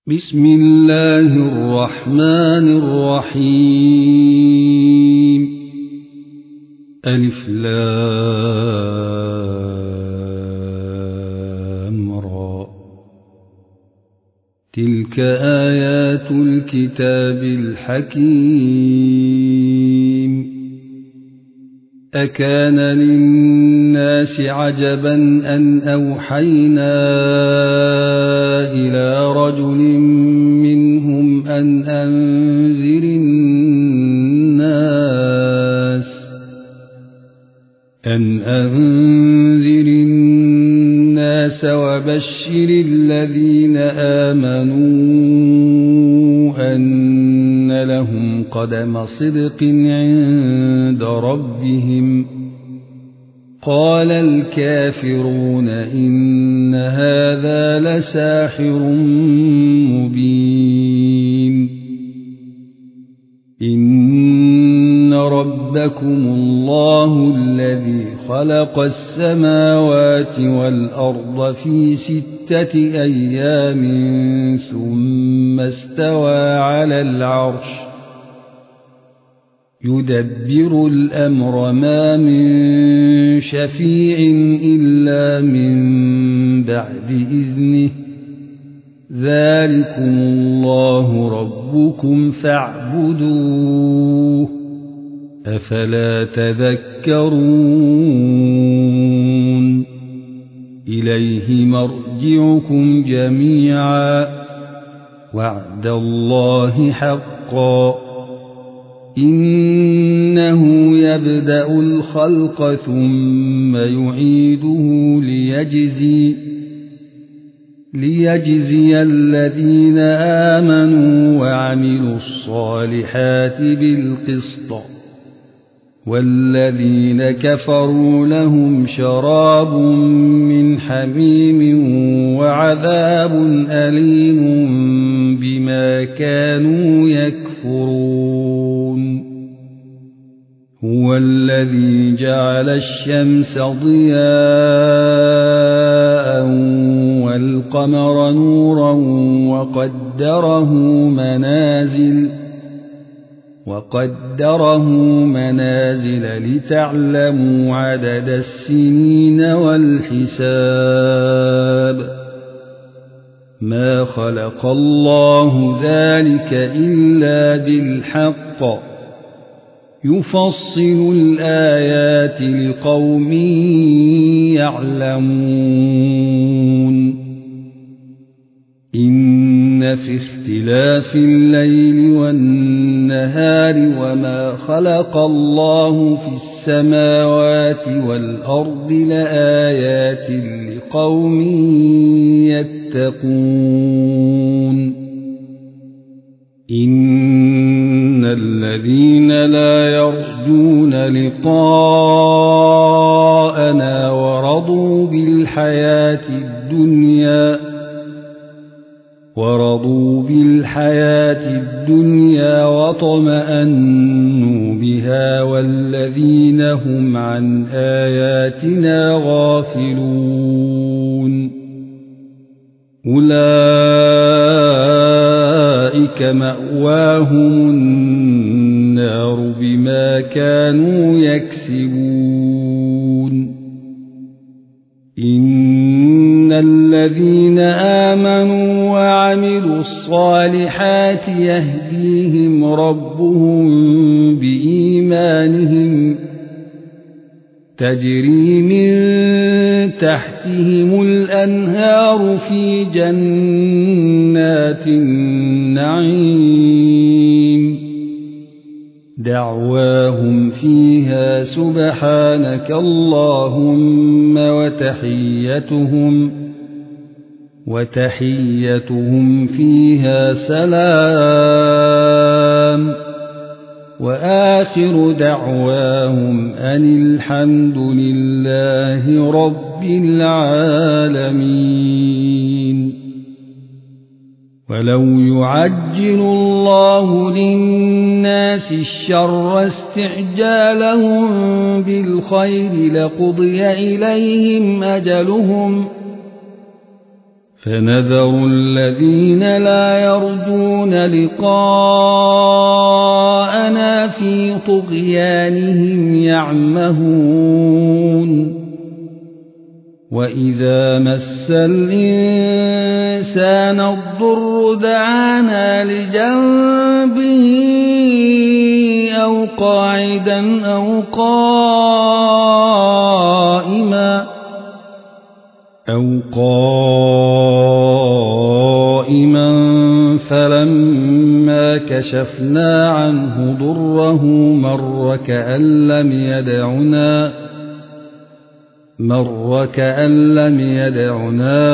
بسم الله الرحمن الرحيم. ألف لام را. تلك آيات الكتاب الحكيم. أكان للناس عجبا أن أوحينا إلى رجل منهم أن أنذر الناس وبشر الذين آمنوا أن لهم قدم صدق عند ربهم. قال الكافرون إن هذا لساحر مبين. إن ربكم الله الذي خلق السماوات والأرض في 6 أيام ثم استوى على العرش يدبر الأمر ما من شفيع إلا من بعد إذنه. ذلكم الله ربكم فاعبدوه أفلا تذكرون. إليه مرجعكم جميعا وعد الله حقا. إنه يبدأ الخلق ثم يعيده ليجزي الذين آمنوا وعملوا الصالحات بالقسط. والذين كفروا لهم شراب من حميم وعذاب أليم بما كانوا يكفرون. هو الذي جعل الشمس ضياء والقمر نورا وقدره منازل لتعلموا عدد السنين والحساب. ما خلق الله ذلك إلا بالحق يفصل الآيات لقوم يعلمون. إن في اختلاف الليل والنهار وما خلق الله في السماوات والأرض لآيات لقوم يتقون. إن الذين لا يرجون لقاءنا ورضوا بالحياة الدنيا واطمأنوا بها والذين هم عن آياتنا غافلون أولئك مأواهم النار بما كانوا يكسبون. إن الذين آمنوا وعملوا الصالحات يهديهم ربهم بإيمانهم تجري من تحتهم الأنهار في جنات النعيم. دعواهم فيها سبحانك اللهم وتحيتهم فيها سلام. وآخر دعواهم أن الحمد لله رب العالمين. ولو يعجل الله للناس الشر استعجالهم بالخير لقضي إليهم أجلهم فنذر الذين لا يرجون لقاءنا في طغيانهم يعمهون وإذا مس الإنسان الضر دعانا لجنبه أو قاعدا أو قائما فلما كشفنا عنه ضره مر كأن لم يدعنا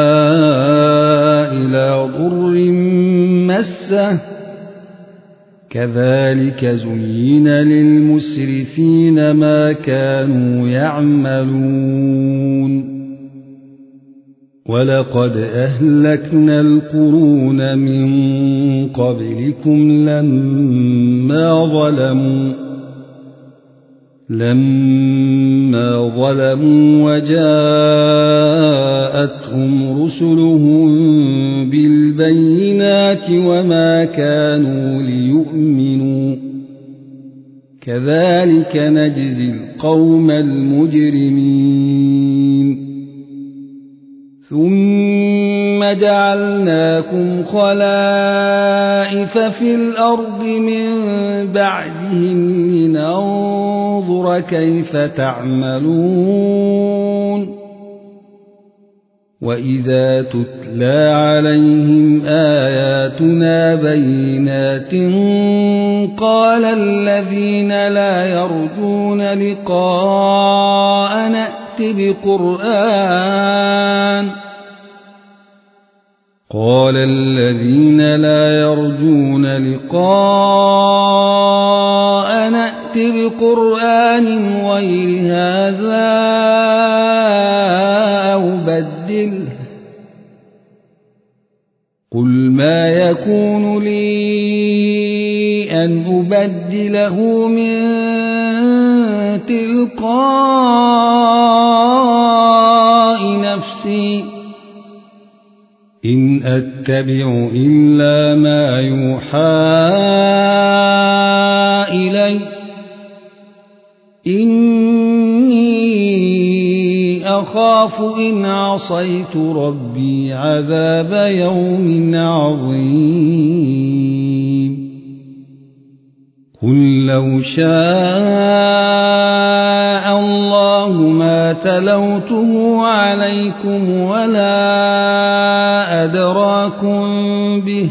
إلى ضر مسه كذلك زين للمسرفين ما كانوا يعملون ولقد أهلكنا القرون من قبلكم لما ظلموا وجاءتهم رسلهم بالبينات وما كانوا ليؤمنوا كذلك نجزي القوم المجرمين ثم جعلناكم خلائف في الأرض من بعدهم لننظر كيف تعملون وإذا تتلى عليهم آياتنا بينات قال الذين لا يرجون لقاءنا ائت بقرآن غير هذا أو بدله قل ما يكون لي أن أبدله من تلقاء نفسي إن أتبع إلا ما يوحى إلي إني أخاف إن عصيت ربي عذاب يوم عظيم قل لو شاء الله ما تلوته عليكم ولا أدراكم به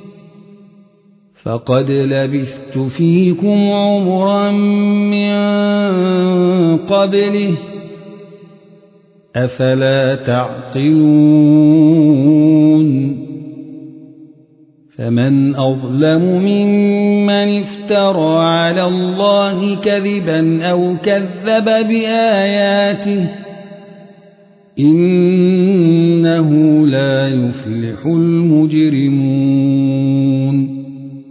فقد لبثت فيكم عمرا من قبله أفلا تعقلون فمن أظلم ممن افترى على الله كذبا أو كذب بآياته إنه لا يفلح المجرمون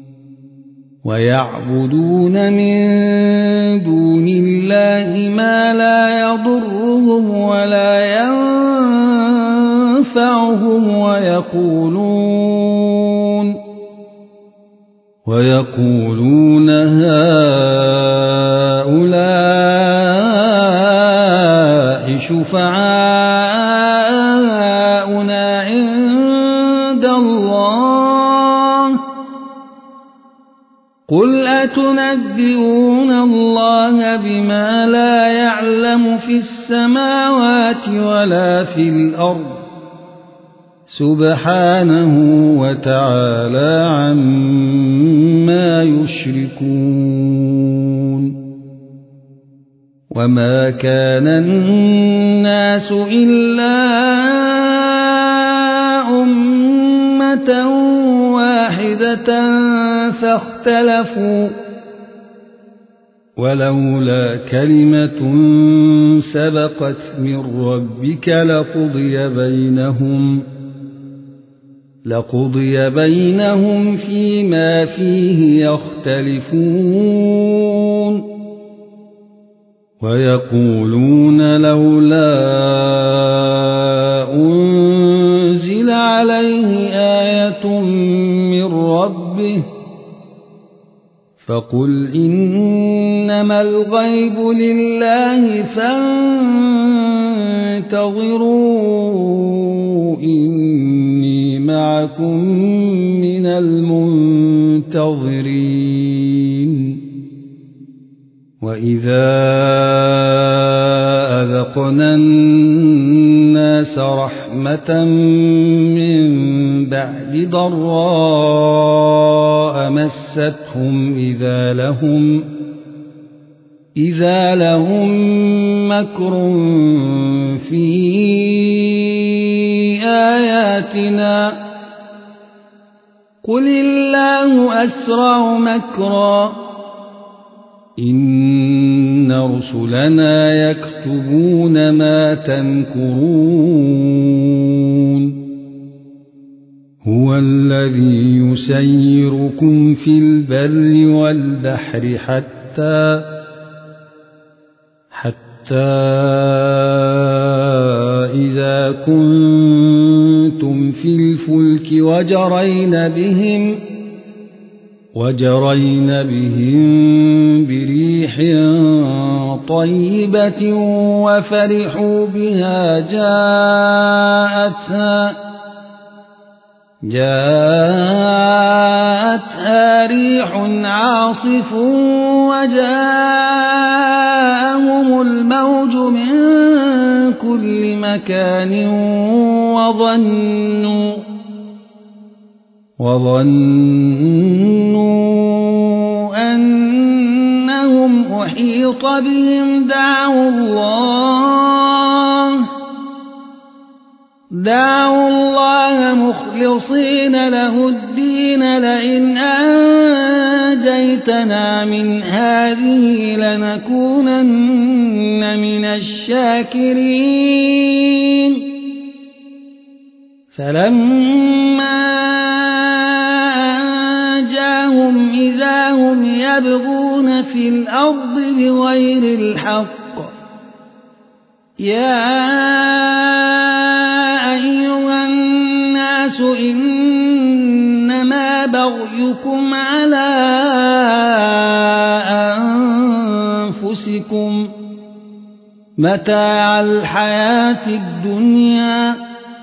ويعبدون من دون الله ما لا يضرهم ولا ينفعهم ويقولون هؤلاء شفعاؤنا عند الله قل أتنبئون الله بما لا يعلم في السماوات ولا في الأرض سبحانه وتعالى عما يشركون وما كان الناس إلا أمة واحدة فاختلفوا ولولا كلمة سبقت من ربك لقضي بينهم فيما فيه يختلفون ويقولون لولا أنزل من ربه فقل إنما الغيب لله فانتظروا إني معكم من المنتظرين وإذا أذقنا الناس رحمة من بعد ضراء مستهم إذا لهم مكر في آياتنا قل الله أسرع مكرا إن رسلنا يكتبون ما تمكرون هو الذي يسيركم في البر والبحر حتى إذا كنتم في الفلك وجرين بهم بريح طيبة وفرحوا بها جاءتها ريح عاصف وجاءهم الموج من كل مكان وظنوا أنهم أحيط بهم دعوا الله مخلصين له الدين لئن أنجيتنا من هذه لنكونن من الشاكرين فلما أنجاهم إذا هم يبغون في الأرض بغير الحق يا أيها الناس إنما بغيكم على أنفسكم متاع الحياة الدنيا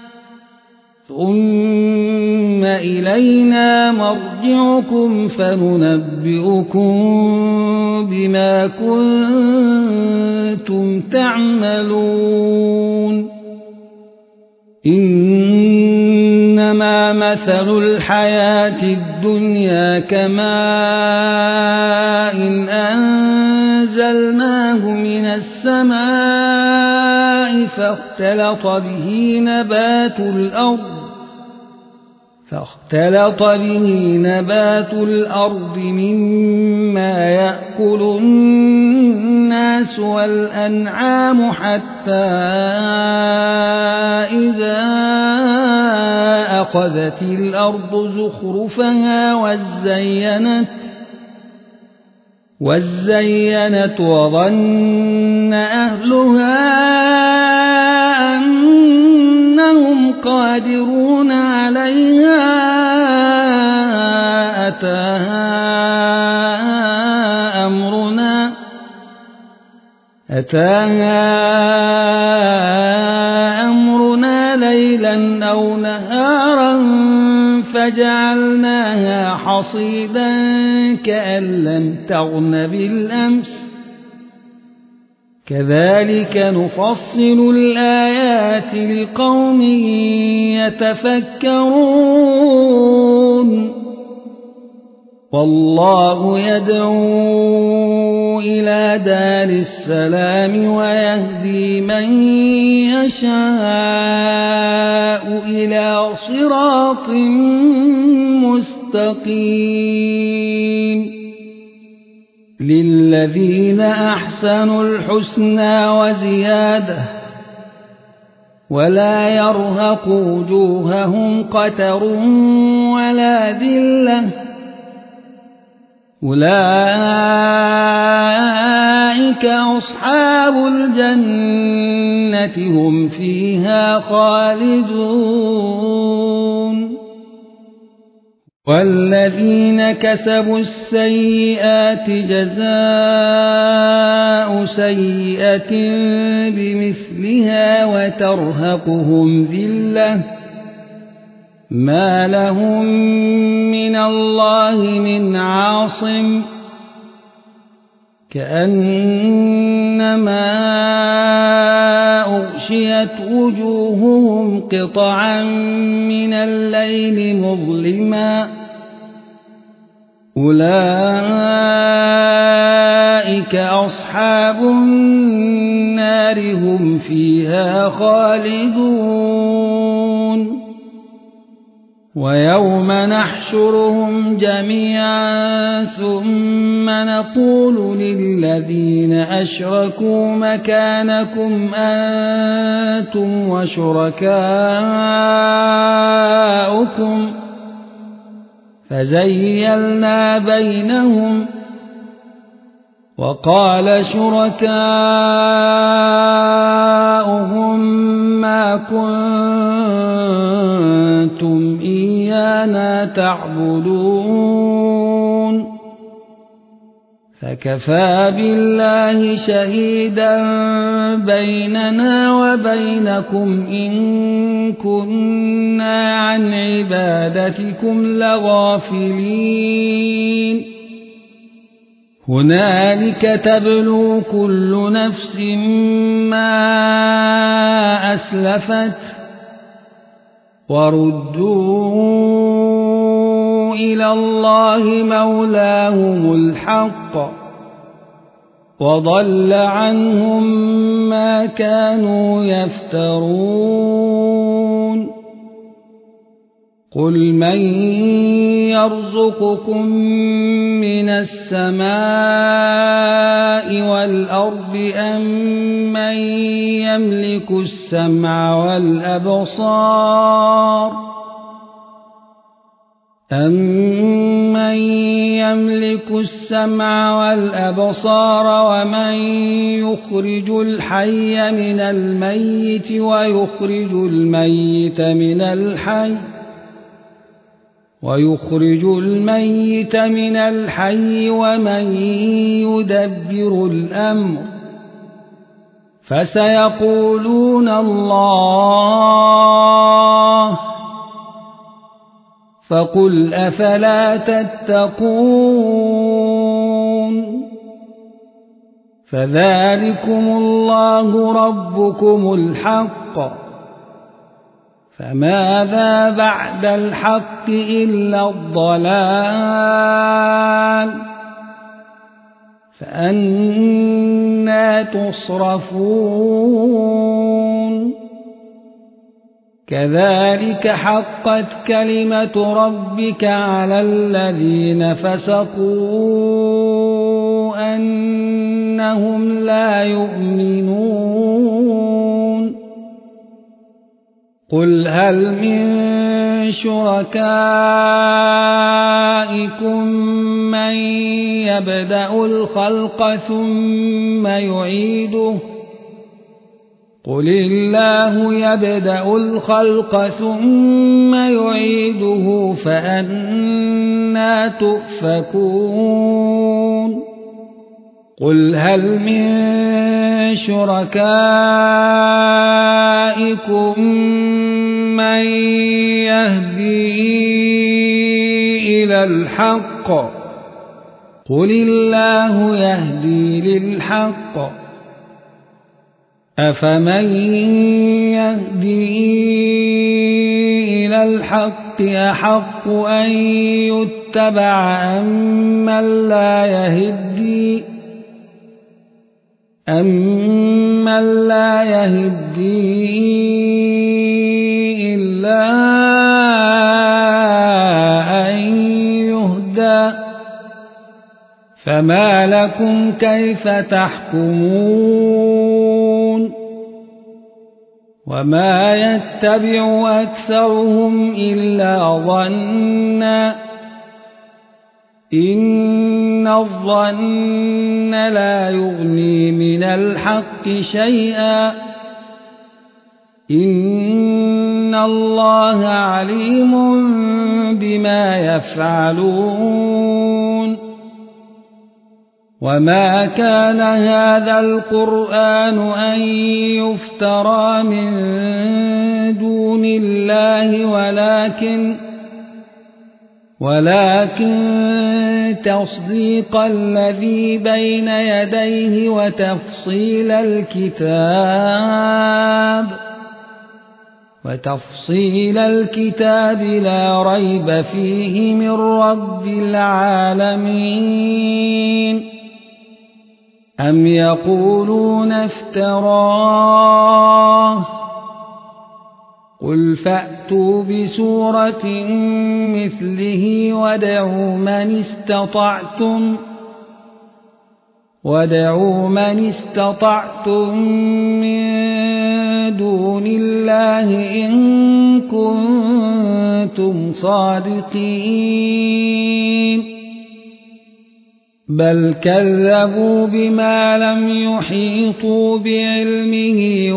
ثم إلينا مرجعكم فننبئكم بما كنتم تعملون إنما مثل الحياة الدنيا كماء إن أنزلناه من السماء فاختلط به نبات الأرض مما يأكل الناس والأنعام حتى إذا أخذت الأرض زخرفها وزينت وظن أهلها أنهم قادرون عليها أتاها أمرنا ليلا أو نهارا فجعلناها حصيدا كأن لم تغن بالأمس كذلك نفصل الآيات لقوم يتفكرون والله يدعو إلى دار السلام ويهدي من يشاء إلى صراط مستقيم للذين أحسنوا الحسنى وزيادة ولا يرهق وجوههم قتر ولا ذلة أولئك أصحاب الجنة هم فيها خالدون والذين كسبوا السيئات جزاء سيئة بمثلها وترهقهم ذلة ما لهم من الله من عاصم كأنما أغشيت وجوههم قطعا من الليل مظلما أولئك أصحاب النار هم فيها خالدون ويوم نحشرهم جميعا ثم نقول للذين أشركوا مكانكم أنتم وشركاؤكم فزيلنا بينهم وقال شركاؤهم ما كنتم إيانا تعبدون فكفى بالله شهيدا بيننا وبينكم إن كنا عن عبادتكم لغافلين هنالك تبلو كل نفس ما أسلفت وردوا إلى الله مولاهم الحق وضل عنهم ما كانوا يفترون قل من يرزقكم من السماء والأرض أم من يملك السمع والأبصار ومن يخرج الحي من الميت ويخرج الميت من الحي ومن يدبر الأمر فسيقولون الله فقل أفلا تتقون فذلكم الله ربكم الحق فماذا بعد الحق إلا الضلال فأنى تصرفون كذلك حقت كلمة ربك على الذين فسقوا أنهم لا يؤمنون قل هل من شركائكم من يبدأ الخلق ثم يعيده قل الله يبدأ الخلق ثم يعيده فأنى تؤفكون قل هل من شركائكم من يهدي إلى الحق قل الله يهدي للحق أفمن يهدي إلى الحق أحق أن يتبع أمن لا يهدي إلا أن يهدى فما لكم كيف تحكمون وما يتبع أكثرهم إلا ظنا إن الظن لا يغني من الحق شيئا إن الله عليم بما يفعلون وما كان هذا القرآن أن يفترى من دون الله ولكن تصديق الذي بين يديه وتفصيل الكتاب لا ريب فيه من رب العالمين أم يقولون افتراه قل فأتوا بسورة مثله وادعوا من استطعتم من دون الله إن كنتم صادقين بل كذبوا بما لم يحيطوا بعلمه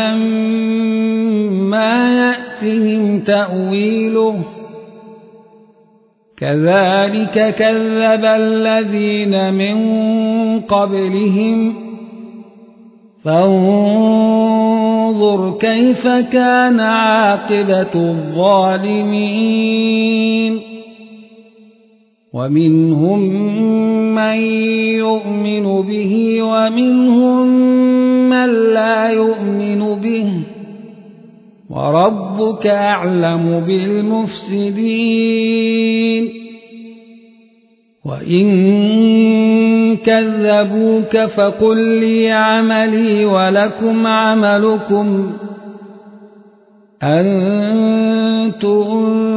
ولما يأتهم تأويله كذلك كذب الذين من قبلهم فانظر كيف كان عاقبة الظالمين ومنهم من يؤمن به ومنهم من لا يؤمن به وربك أعلم بالمفسدين وإن كذبوك فقل لي عملي ولكم عملكم أنتم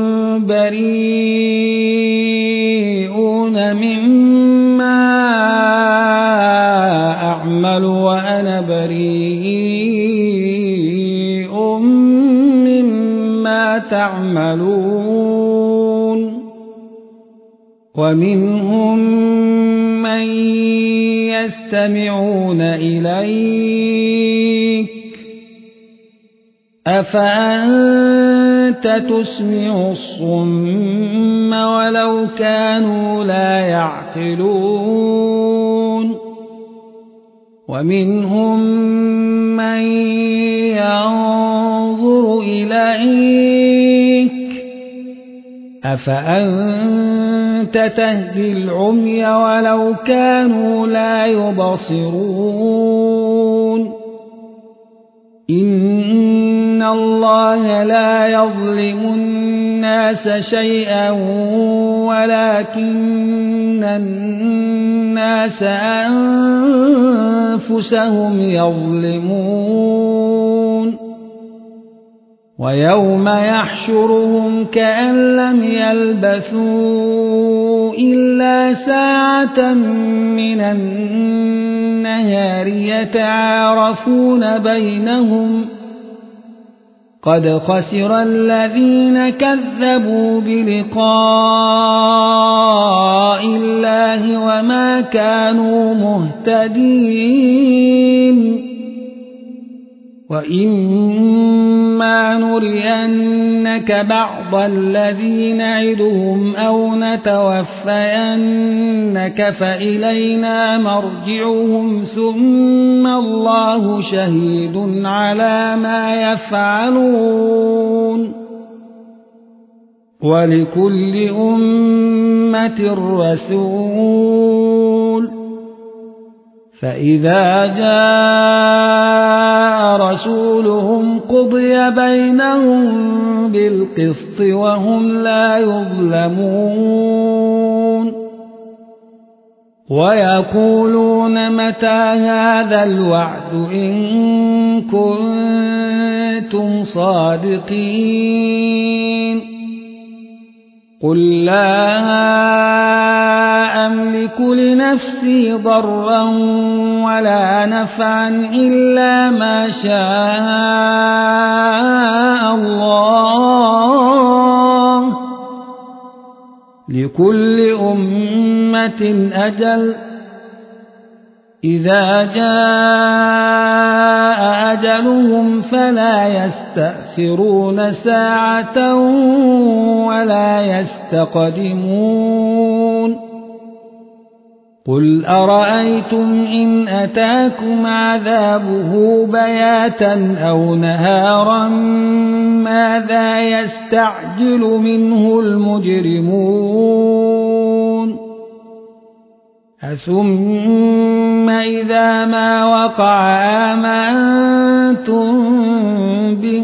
بريئون مما أعمل وأنا بريء مما تعملون ومنهم من يستمعون إليك أفأنت تسمع الصم ولو كانوا لا يعقلون ومنهم من ينظر إليك أفأنت تهدي العمي ولو كانوا لا يبصرون إن الله لا يظلم الناس شيئا ولكن الناس أنفسهم يظلمون ويوم يحشرهم كأن لم يلبثوا إلا ساعة من النهار يتعارفون بينهم قد خسر الذين كذبوا بلقاء الله وما كانوا مهتدين وإما نرينك بعض الذي نعدهم أو نتوفينك فإلينا مرجعهم ثم الله شهيد على ما يفعلون ولكل أمة رسول فإذا جاء رسولهم قضي بينهم بالقسط وهم لا يظلمون ويقولون متى هذا الوعد إن كنتم صادقين قل لا أملك لنفسي ضرا ولا نفعا إلا ما شاء الله لكل أمة أجل إذا جاء أجلهم فلا يستأخرون ساعة ولا يستقدمون قل أرأيتم إن أتاكم عذابه بياتا أو نهارا ماذا يستعجل منه المجرمون ثم إذا ما وقع آمنتم به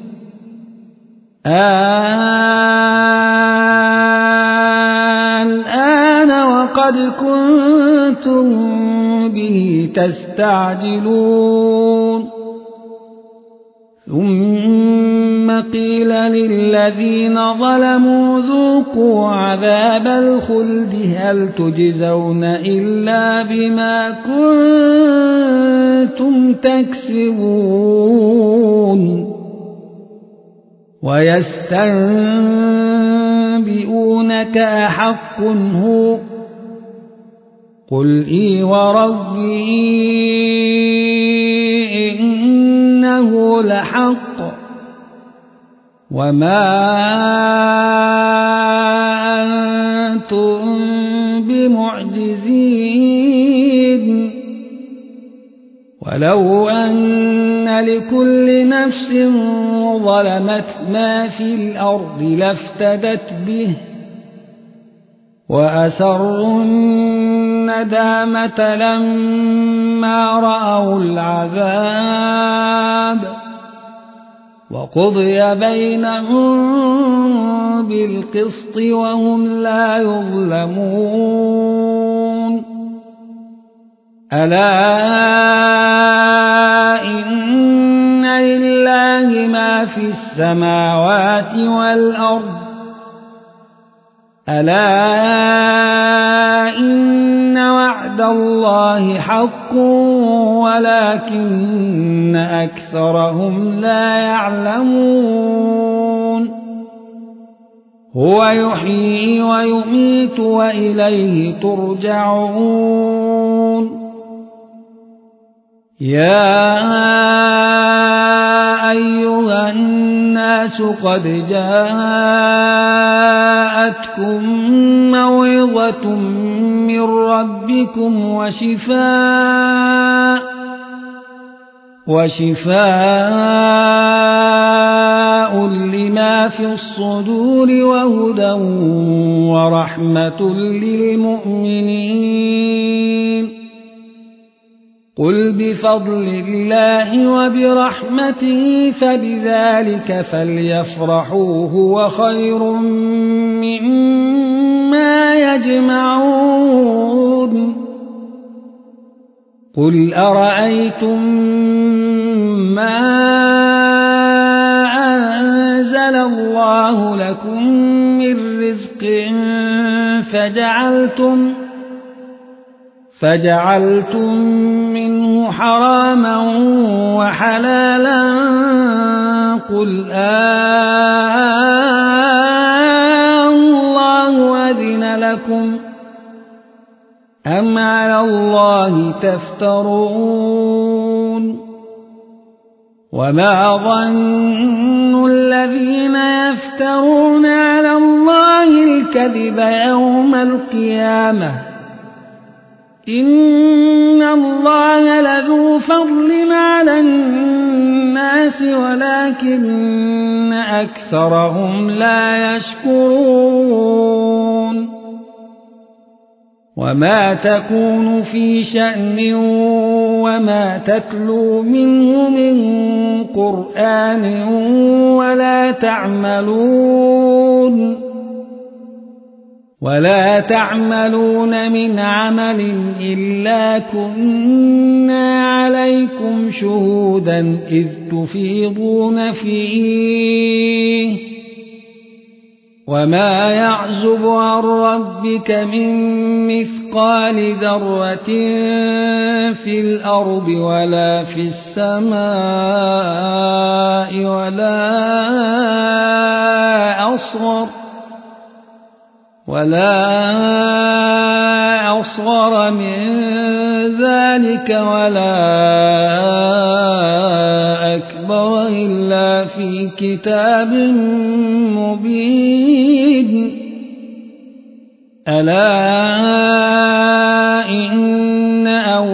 الآن وقد كنتم به تستعجلون ثم قيل للذين ظلموا ذوقوا عذاب الخلد هل تجزون إلا بما كنتم تكسبون ويستنبئونك أحق هو قل إي وربي إنه لحق وما أنتم بمعجزين ولو أن لكل نفس ظلمت ما في الأرض لافتدت به وأسروا الندامة لما رأوا العذاب وقضي بينهم بالقسط وهم لا يظلمون ألا إن لله ما في السماوات والأرض ألا إن وعد الله حق ولكن أكثرهم لا يعلمون هو يحيي ويميت وإليه ترجعون يا أيها الناس قد جاءتكم موعظة من ربكم وشفاء لما في الصدور وهدى ورحمة للمؤمنين قل بفضل الله وبرحمته فبذلك فليفرحوا هو خير مما يجمعون قل أرأيتم ما أنزل الله لكم من رزق فجعلتم منه حراما وحلالا قل الله أذن لكم أم على الله تفترون وما ظن الذين يفترون على الله الكذب يوم القيامة إن الله لذو فضل على الناس ولكن أكثرهم لا يشكرون وما تكون في شأن وما تتلو منه من قرآن ولا تعملون من عمل إلا كنا عليكم شهودا إذ تفيضون فيه وما يعزب عن ربك من مثقال ذرة في الأرض ولا في السماء ولا أصغر من ذلك ولا في كتاب مبين ألا إن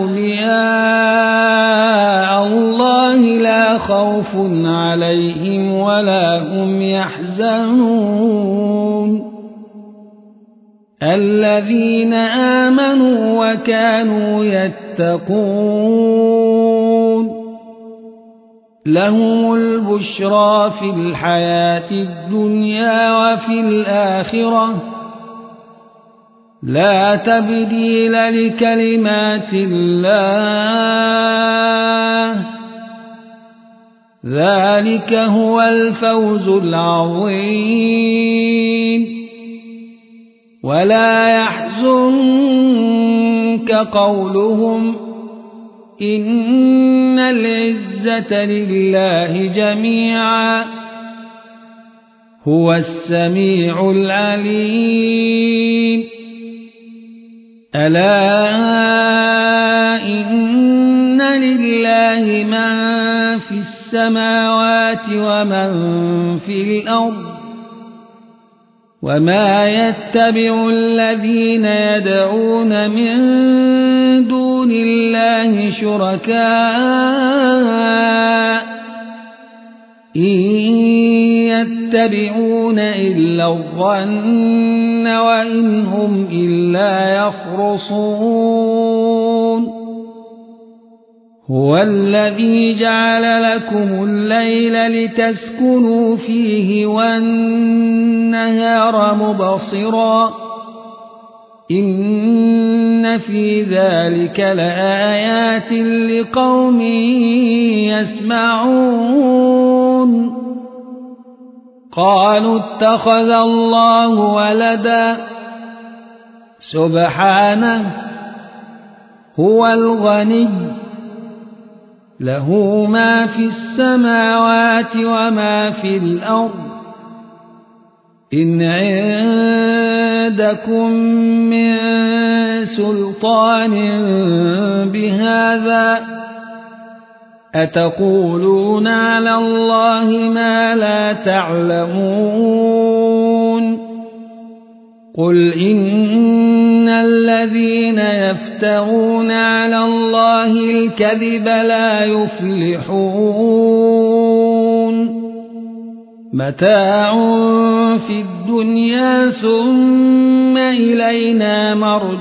أولياء الله لا خوف عليهم ولا هم يحزنون الذين آمنوا وكانوا يتقون لهم البشرى في الحياة الدنيا وفي الآخرة لا تبديل لكلمات الله ذلك هو الفوز العظيم ولا يحزنك قولهم إن العزة لله جميعا هو السميع العليم ألا إن لله من في السماوات ومن في الأرض وما يتبع الذين يدعون من دون الله شركاء إن يتبعون إلا الظن وإن هم إلا يخرصون هو الذي جعل لكم الليل لتسكنوا فيه والنهار مبصرا إن في ذلك لآيات لقوم يسمعون قالوا اتخذ الله ولدا سبحانه هو الغني له ما في السماوات وما في الأرض إن عندكم من سلطان بهذا أتقولون على الله ما لا تعلمون قل إن الذين يفترون على الله الكذب لا يفلحون متاع في الدنيا ثم إلينا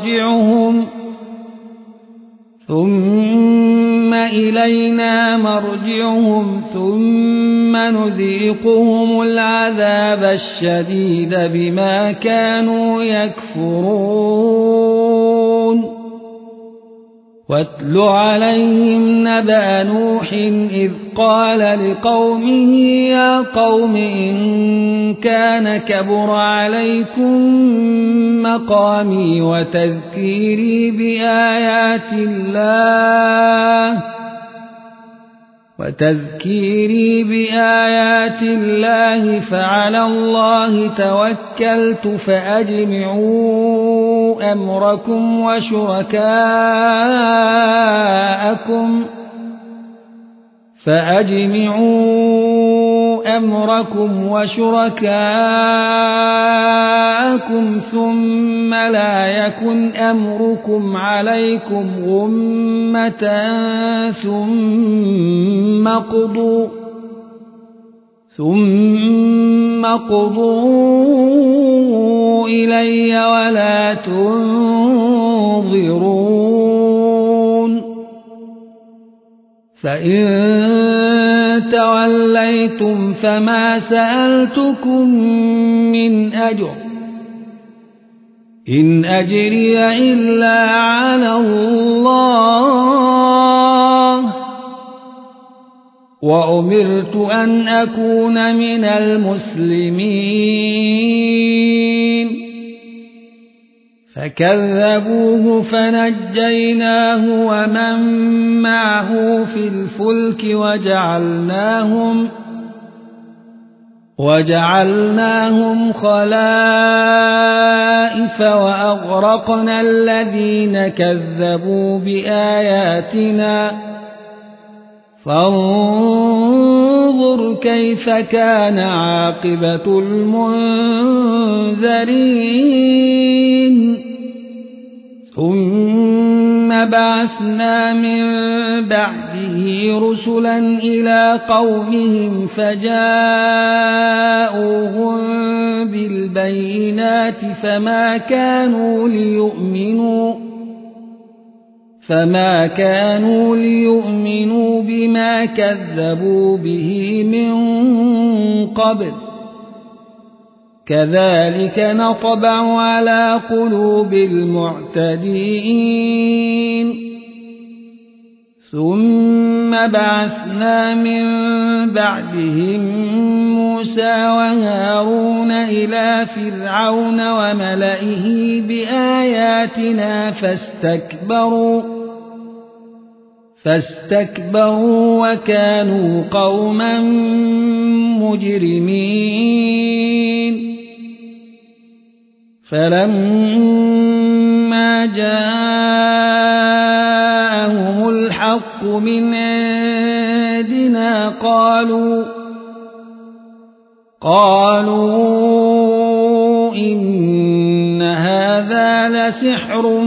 مرجعهم ثم نذيقهم العذاب الشديد بما كانوا يكفرون واتل عليهم نبأ نوح إذ قال لقومه يا قوم إن كان كبر عليكم مقامي وتذكيري بآيات الله فعلى الله توكلت فأجمعوا أمركم وشركاءكم ثم لا يكن أمركم عليكم غمة ثم قضوا إلي ولا تنظرون فإن توليتم فما سألتكم من أجر إن أجري إلا على الله وأمرت أن أكون من المسلمين فكذبوه فنجيناه ومن معه في الفلك وجعلناهم خلائف وأغرقنا الذين كذبوا بآياتنا فانظر كيف كان عاقبة المنذرين ثم بعثنا من بعده رسلا إلى قومهم فجاءوهم بالبينات فما كانوا ليؤمنوا بما كذبوا به من قبل كذلك نطبع على قلوب المعتدين ثم بعثنا من بعدهم موسى وهارون إلى فرعون وملئه بآياتنا فاستكبروا وكانوا قوما مجرمين فلما جاءهم الحق من عندنا قالوا إن هذا لسحر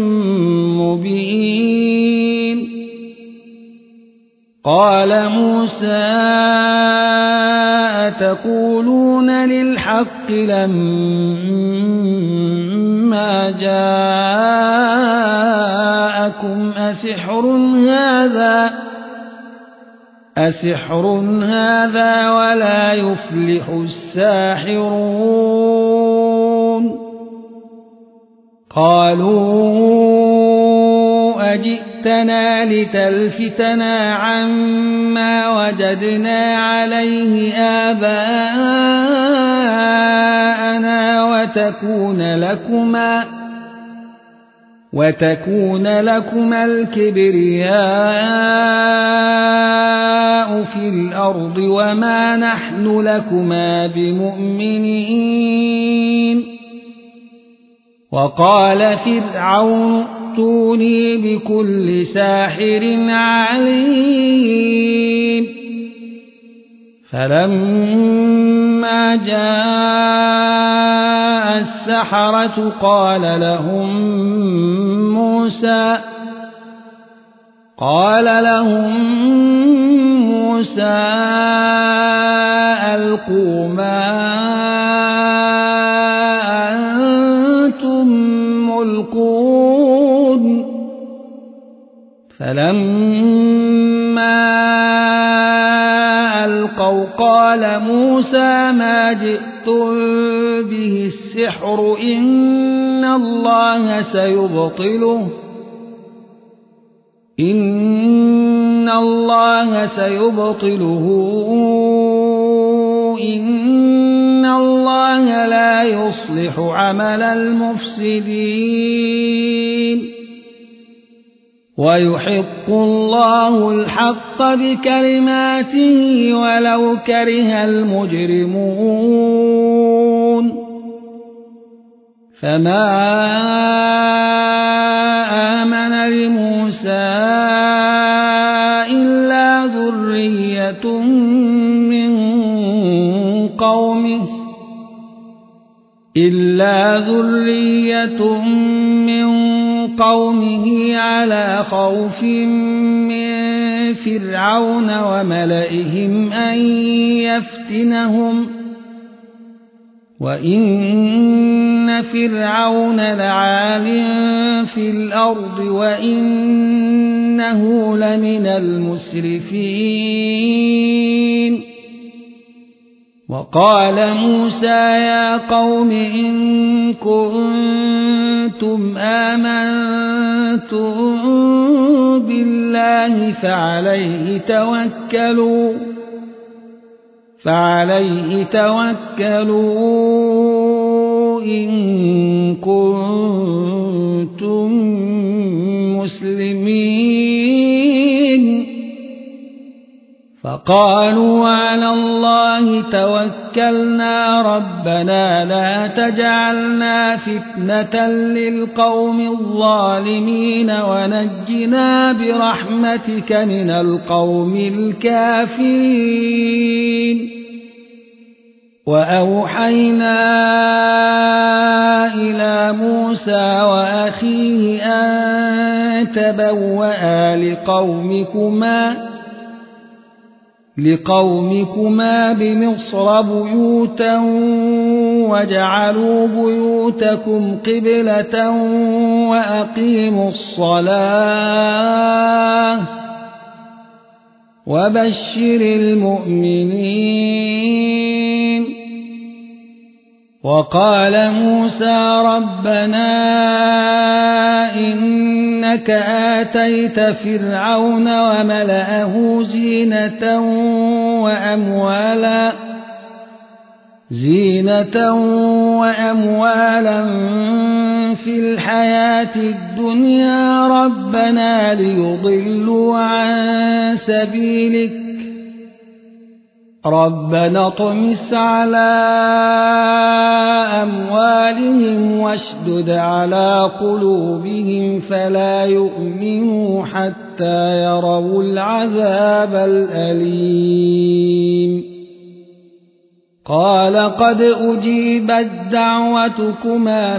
مبين قال موسى أتقولون للحق لما جاءكم أسحر هذا ولا يفلح الساحرون قالوا أجئتنا لتلفتنا عما وجدنا عليه آباءنا وتكون لكما الكبرياء في الأرض وما نحن لكما بمؤمنين وقال فرعون ائتوني بكل ساحر عليم فلما جاء السحرة قال لهم موسى ألقوا ما أنتم ملقون فلما ألقوا قال موسى ما جئتم به السحر إن الله سيبطله إن الله لا يصلح عمل المفسدين ويحق الله الحق بكلماته ولو كره المجرمون فما آمن لموسى إلا ذرية من قومه على خوف من فرعون وملئهم أن يفتنهم وإن فرعون لعال في الأرض وإنه لمن المسرفين وقال موسى يا قوم إن كنتم آمنتم بالله فعليه توكلوا إن كنتم مسلمين فقالوا على الله توكلنا ربنا لا تجعلنا فتنة للقوم الظالمين ونجنا برحمتك من القوم الكافرين. وأوحينا إلى موسى وأخيه أن تبوأ لقومكما بمصر بيوتا واجعلوا بيوتكم قبلة وأقيموا الصلاة وبشر المؤمنين. وقال موسى ربنا إنك آتيت فرعون وملأه زينة وأموالا في الحياة الدنيا ربنا ليضلوا عن سبيلك ربنا اطمس على أموالهم واشدد على قلوبهم فلا يؤمنوا حتى يروا العذاب الأليم. قال قد أجيبت دعوتكما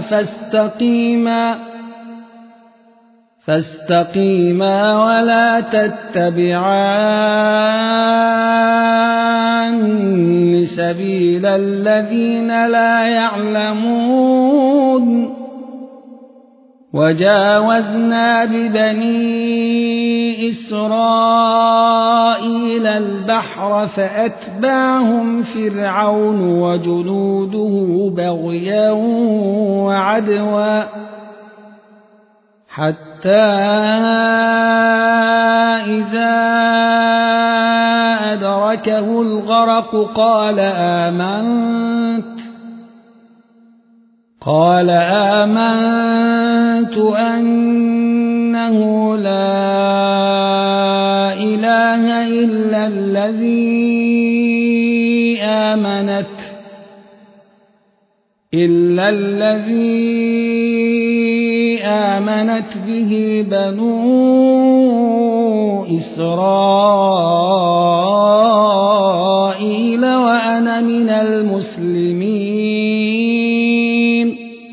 فاستقيما ولا تتبعان سبيل الذين لا يعلمون. وجاوزنا ببني إسرائيل البحر فأتبعهم فرعون وجنوده بغيا وعدوا حتى إذا أدركه الغرق قال آمنت أنه لا إله إلا الذي آمنت به بنو إسرائيل وأنا من المسلمين.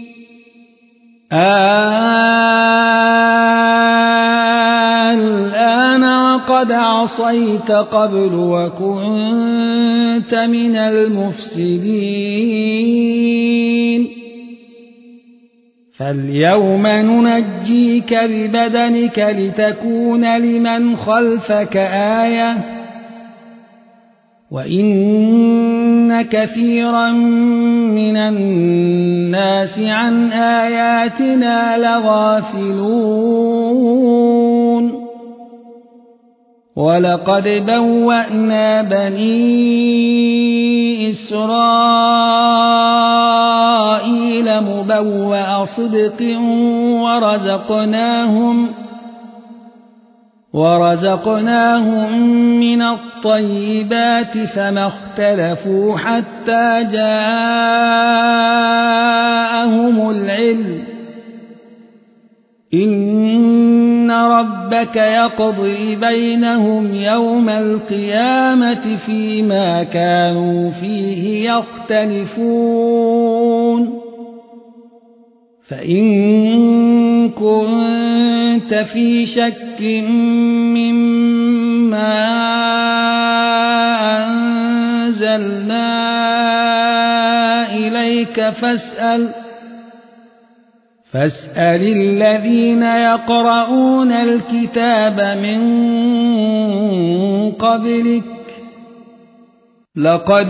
الآن وقد عصيت قبل وكنت من المفسدين فاليوم ننجيك ببدنك لتكون لمن خلفك آية وإن كثيرا من الناس عن آياتنا لغافلون. ولقد بوأنا بني إسرائيل مبوأ صدق ورزقناهم من الطيبات فما اختلفوا حتى جاءهم العلم. إن ربك يقضي بينهم يوم القيامة فيما كانوا فيه يختلفون. فإن كنت في شك مما أنزلنا إليك فاسأل الذين يقرؤون الكتاب من قبلك لقد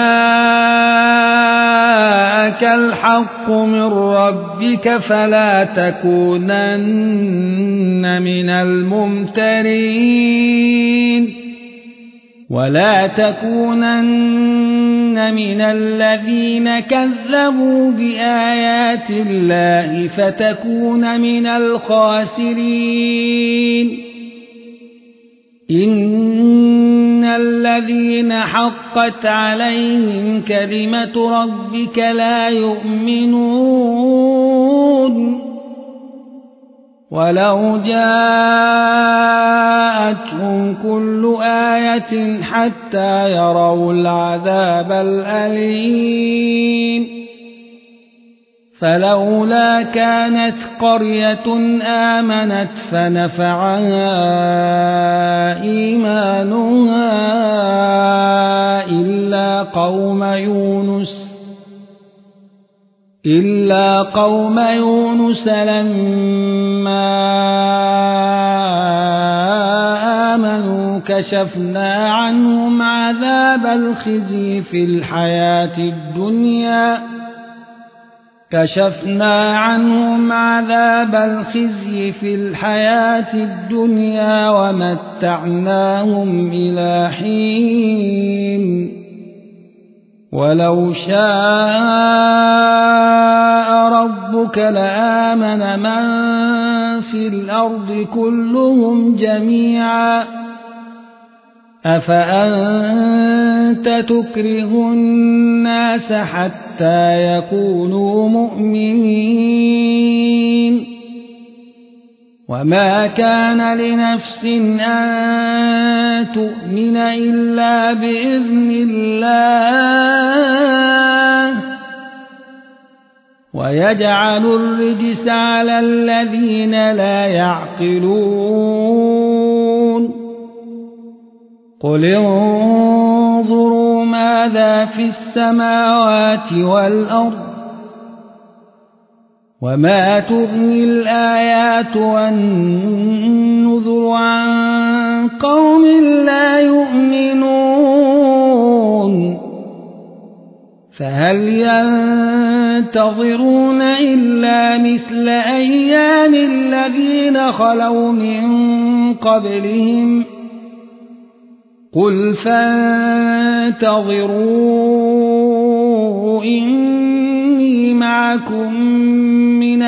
جاءك الحق من ربك فلا تكونن من الممترين ولا تكونن من الذين كذبوا بآيات الله فتكون من الخاسرين. إن الذين حقت عليهم كلمة ربك لا يؤمنون ولو جاءتهم كل آية حتى يروا العذاب الأليم فلولا كانت قرية آمنت فنفعها إيمانها إلا قوم يونس لما آمنوا كشفنا عنهم عذاب الخزي في الحياة الدنيا ومتعناهم إلى حين ولو شاء ربك لآمن من في الأرض كلهم جميعا أفأنت تكره الناس حتى يكونوا مؤمنين وما كان لنفس أن تؤمن إلا بإذن الله ويجعل الرجس على الذين لا يعقلون قل انظروا ماذا في السماوات والأرض وما تغني الآيات والنذر عن قوم لا يؤمنون فهل ينتظرون إلا مثل أيام الذين خلوا من قبلهم قل فانتظروا إني معكم من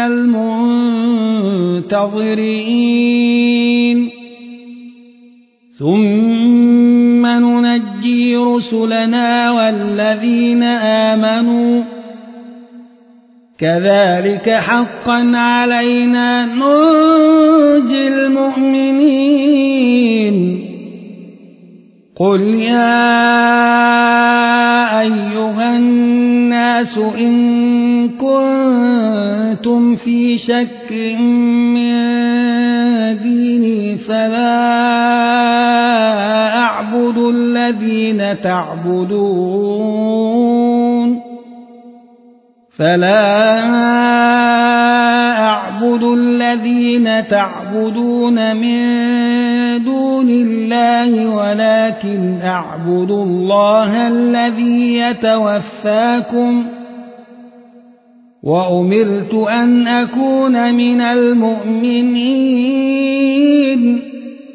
المنتظرين ثم ننجي رسلنا والذين آمنوا كذلك حقا علينا ننجي المؤمنين قل يا أيها الناس إن كنتم في شك من ديني فلا أعبد الذين تعبدون من دون الله ولكن أعبد الله الذي يتوفاكم وأمرت أن أكون من المؤمنين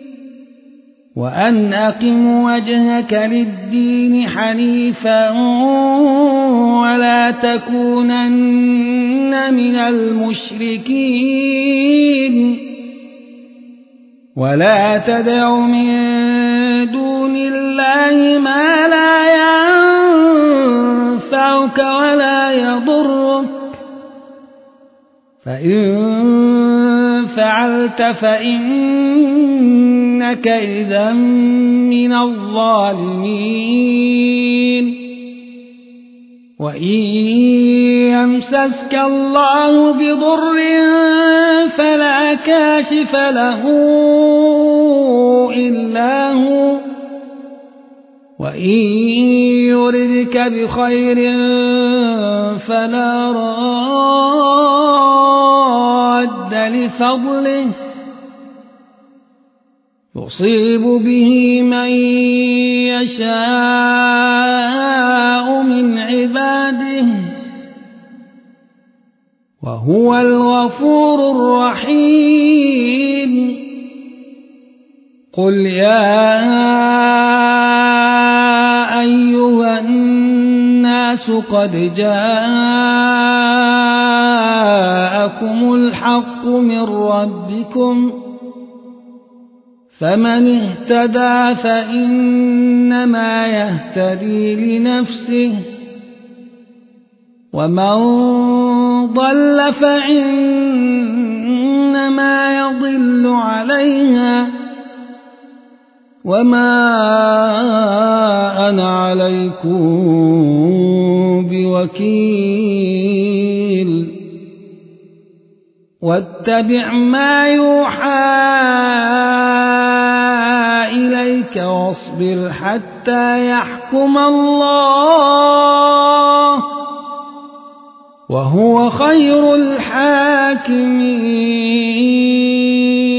وأن أقم وجهك للدين حنيفا ولا تكونن من المشركين ولا تدع من دون الله ما لا ينفعك ولا يضرك فإن فعلت فإنك إذا من الظالمين وإن يمسسك الله بضر فلا كاشف له إلا هو وإن يردك بخير فلا راد لفضله يصيب به من يشاء من عباده وهو الغفور الرحيم قل يا أيها الناس قد جاءكم الحق من ربكم فمن اهتدى فإنما يهتدي لنفسه ومن ضل فإنما يضل عليها وما أنا عليكم بوكيل واتبع ما يوحى إليك واصبر حتى يحكم الله وهو خير الحاكمين